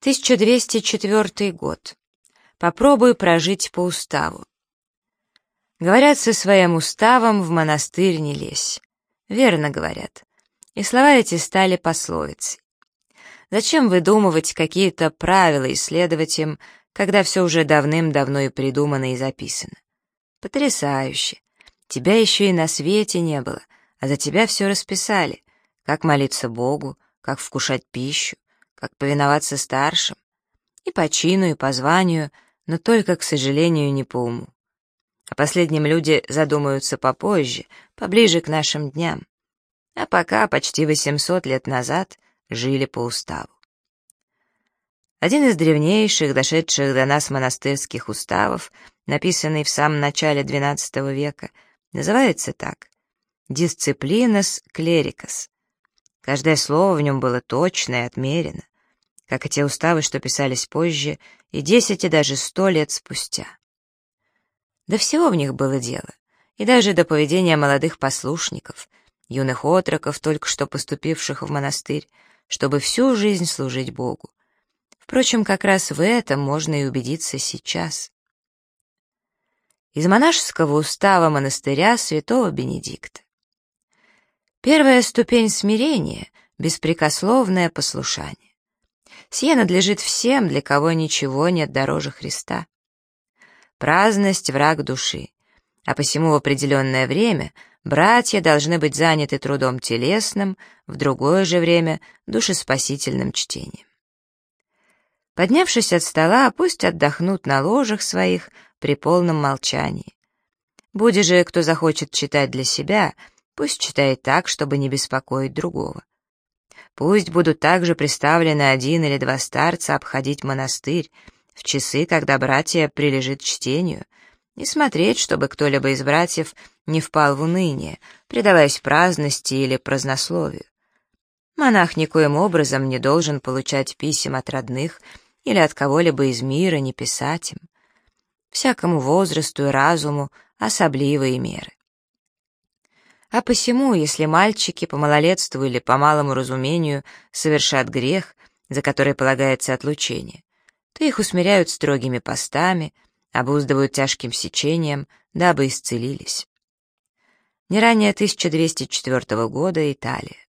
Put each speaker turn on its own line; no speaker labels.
1204 год. Попробуй прожить по уставу. Говорят, со своим уставом в монастырь не лезь. Верно говорят. И слова эти стали пословицей. Зачем выдумывать какие-то правила и следовать им, когда все уже давным-давно и придумано и записано? Потрясающе. Тебя еще и на свете не было, а за тебя все расписали. Как молиться Богу, как вкушать пищу, как повиноваться старшим. И по чину, и по званию, но только, к сожалению, не по уму. О последнем люди задумаются попозже, поближе к нашим дням. А пока, почти 800 лет назад, жили по уставу. Один из древнейших, дошедших до нас монастырских уставов, написанный в самом начале XII века, называется так: «Disciplinas clericas». Каждое слово в нем было точно и отмерено, как и те уставы, что писались позже, и 10, и даже 100 лет спустя. До всего в них было дело, и даже до поведения молодых послушников, юных отроков, только что поступивших в монастырь, чтобы всю жизнь служить Богу. Впрочем, как раз в этом можно и убедиться сейчас. Из монашеского устава монастыря святого Бенедикта. Первая ступень смирения — беспрекословное послушание. Сие надлежит всем, для кого ничего нет дороже Христа. Праздность — враг души, а посему в определенное время братья должны быть заняты трудом телесным, в другое же время — душеспасительным чтением. Поднявшись от стола, пусть отдохнут на ложах своих при полном молчании. Буди же, кто захочет читать для себя, пусть читает так, чтобы не беспокоить другого. Пусть будут также приставлены 1 или 2 старца обходить монастырь в часы, когда братья прилежит чтению, и смотреть, чтобы кто-либо из братьев не впал в уныние, предаваясь праздности или празднословию. Монах никоим образом не должен получать писем от родных или от кого-либо из мира, не писать им. Всякому возрасту и разуму особливые меры. А посему, если мальчики по малолетству или по малому разумению совершат грех, за который полагается отлучение, то их усмиряют строгими постами, обуздывают тяжким сечением, дабы исцелились. Не ранее 1204 года, Италия.